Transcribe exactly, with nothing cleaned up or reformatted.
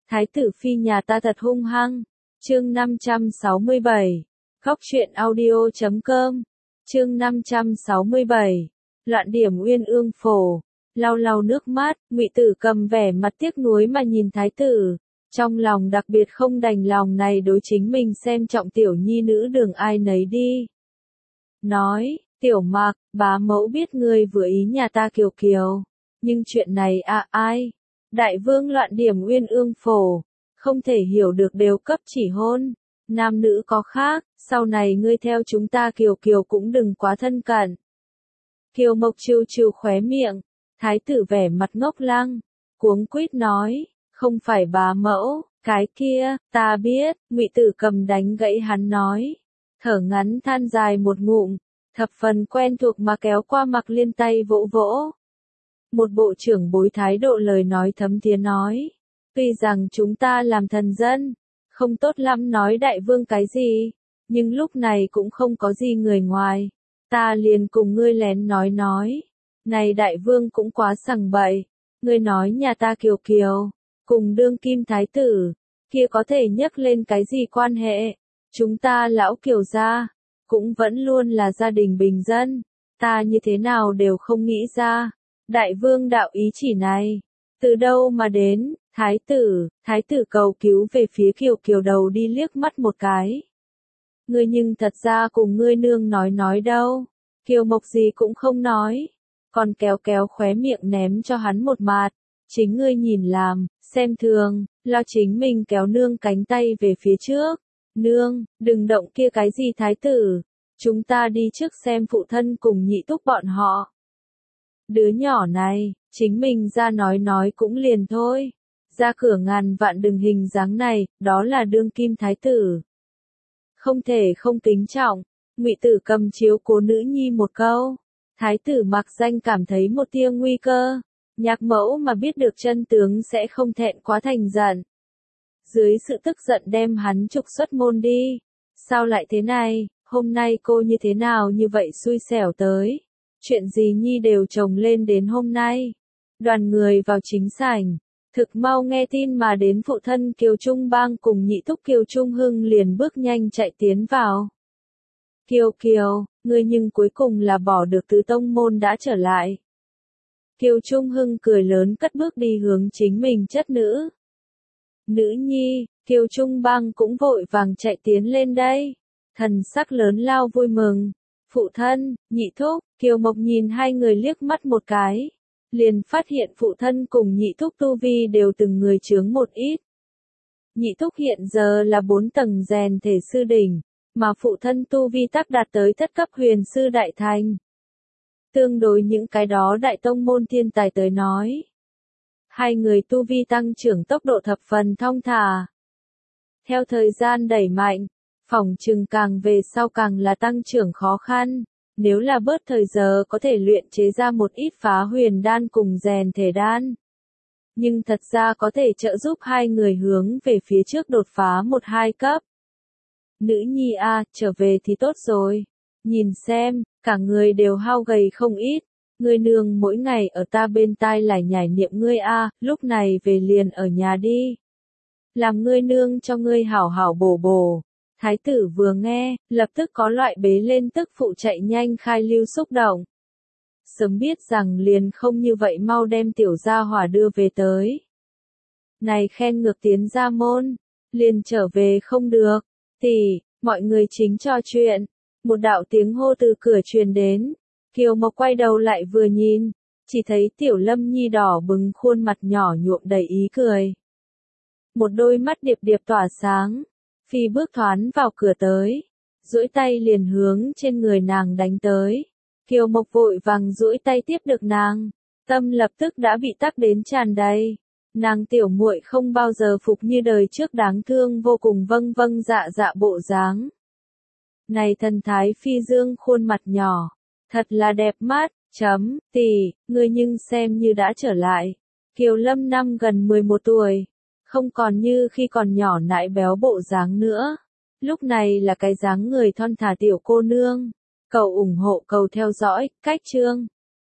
Thái tử phi nhà ta thật hung hăng. Chương năm trăm sáu mươi bảy. Góc truyện audio chấm com. Chương năm trăm sáu mươi bảy. Loạn điểm uyên ương phổ. Lau lau nước mắt, Ngụy Tử Cầm vẻ mặt tiếc nuối mà nhìn thái tử, trong lòng đặc biệt không đành lòng này đối chính mình xem trọng tiểu nhi nữ đường ai nấy đi. Nói, Tiểu Mạc, bá mẫu biết ngươi vừa ý nhà ta Kiều Kiều, nhưng chuyện này à ai? Đại vương loạn điểm uyên ương phổ, không thể hiểu được đều cấp chỉ hôn, nam nữ có khác, sau này ngươi theo chúng ta Kiều Kiều cũng đừng quá thân cận. Kiều Mộc trêu trêu khóe miệng, thái tử vẻ mặt ngốc lăng, cuống quýt nói, không phải bá mẫu, cái kia, ta biết, Ngụy Tử Cầm đánh gãy hắn nói, thở ngắn than dài một ngụm, thập phần quen thuộc mà kéo qua Mặc Liên tay vỗ vỗ. Một bộ trưởng bối thái độ lời nói thấm thía nói, tuy rằng chúng ta làm thần dân, không tốt lắm nói đại vương cái gì, nhưng lúc này cũng không có gì người ngoài, ta liền cùng ngươi lén nói nói, này đại vương cũng quá sằng bậy, ngươi nói nhà ta Kiều Kiều, cùng đương kim thái tử, kia có thể nhắc lên cái gì quan hệ, chúng ta lão Kiều gia, cũng vẫn luôn là gia đình bình dân, ta như thế nào đều không nghĩ ra. Đại vương đạo ý chỉ này, từ đâu mà đến, thái tử, thái tử cầu cứu về phía Kiều Kiều đầu đi liếc mắt một cái. Ngươi nhưng thật ra cùng ngươi nương nói nói đâu, Kiều Mộc gì cũng không nói, còn kéo kéo khóe miệng ném cho hắn một mạt, chính ngươi nhìn làm, xem thường, lo chính mình kéo nương cánh tay về phía trước, nương, đừng động kia cái gì thái tử, chúng ta đi trước xem phụ thân cùng nhị thúc bọn họ. Đứa nhỏ này, chính mình ra nói nói cũng liền thôi. Ra cửa ngàn vạn đừng hình dáng này, đó là đương kim thái tử. Không thể không kính trọng, Ngụy Tử Cầm chiếu cố nữ nhi một câu. Thái tử mặc danh cảm thấy một tia nguy cơ. Nhạc mẫu mà biết được chân tướng sẽ không thẹn quá thành giận. Dưới sự tức giận đem hắn trục xuất môn đi. Sao lại thế này, hôm nay cô như thế nào như vậy xui xẻo tới. Chuyện gì nhi đều chồng lên đến hôm nay. Đoàn người vào chính sảnh. Thực mau nghe tin mà đến phụ thân Kiều Trung Bang cùng nhị thúc Kiều Trung Hưng liền bước nhanh chạy tiến vào. Kiều Kiều, ngươi nhưng cuối cùng là bỏ được tứ tông môn đã trở lại. Kiều Trung Hưng cười lớn cất bước đi hướng chính mình chất nữ. Nữ nhi, Kiều Trung Bang cũng vội vàng chạy tiến lên đây. Thần sắc lớn lao vui mừng. Phụ thân, nhị thúc, Kiều Mộc nhìn hai người liếc mắt một cái. Liền phát hiện phụ thân cùng nhị thúc tu vi đều từng người chướng một ít. Nhị thúc hiện giờ là bốn tầng rèn thể sư đỉnh, mà phụ thân tu vi tắc đạt tới thất cấp huyền sư đại thành. Tương đối những cái đó đại tông môn thiên tài tới nói. Hai người tu vi tăng trưởng tốc độ thập phần thong thả. Theo thời gian đẩy mạnh, phỏng chừng càng về sau càng là tăng trưởng khó khăn. Nếu là bớt thời giờ có thể luyện chế ra một ít phá huyền đan cùng rèn thể đan. Nhưng thật ra có thể trợ giúp hai người hướng về phía trước đột phá một hai cấp. Nữ nhi a, trở về thì tốt rồi. Nhìn xem, cả người đều hao gầy không ít. Ngươi nương mỗi ngày ở ta bên tai lại nhải niệm ngươi a, lúc này về liền ở nhà đi. Làm ngươi nương cho ngươi hảo hảo bổ bổ. Thái tử vừa nghe, lập tức có loại bế lên tức phụ chạy nhanh khai lưu xúc động. Sớm biết rằng liền không như vậy mau đem tiểu gia hỏa đưa về tới. Này khen ngược tiến ra môn, liền trở về không được, tỷ, mọi người chính trò chuyện. Một đạo tiếng hô từ cửa truyền đến, Kiều Mộc quay đầu lại vừa nhìn, chỉ thấy tiểu Lâm Nhi đỏ bừng khuôn mặt nhỏ nhuộm đầy ý cười. Một đôi mắt điệp điệp tỏa sáng. Phi bước thoán vào cửa tới, duỗi tay liền hướng trên người nàng đánh tới. Kiều Mộc vội vàng duỗi tay tiếp được nàng, tâm lập tức đã bị tắc đến tràn đầy. Nàng tiểu muội không bao giờ phục như đời trước đáng thương vô cùng vâng vâng dạ dạ bộ dáng. Này thần thái phi dương khuôn mặt nhỏ, thật là đẹp mắt, chấm, tỷ, ngươi nhưng xem như đã trở lại. Kiều Lâm năm gần mười một tuổi. Không còn như khi còn nhỏ nại béo bộ dáng nữa. Lúc này là cái dáng người thon thả tiểu cô nương. Cầu ủng hộ cầu theo dõi, cách chương.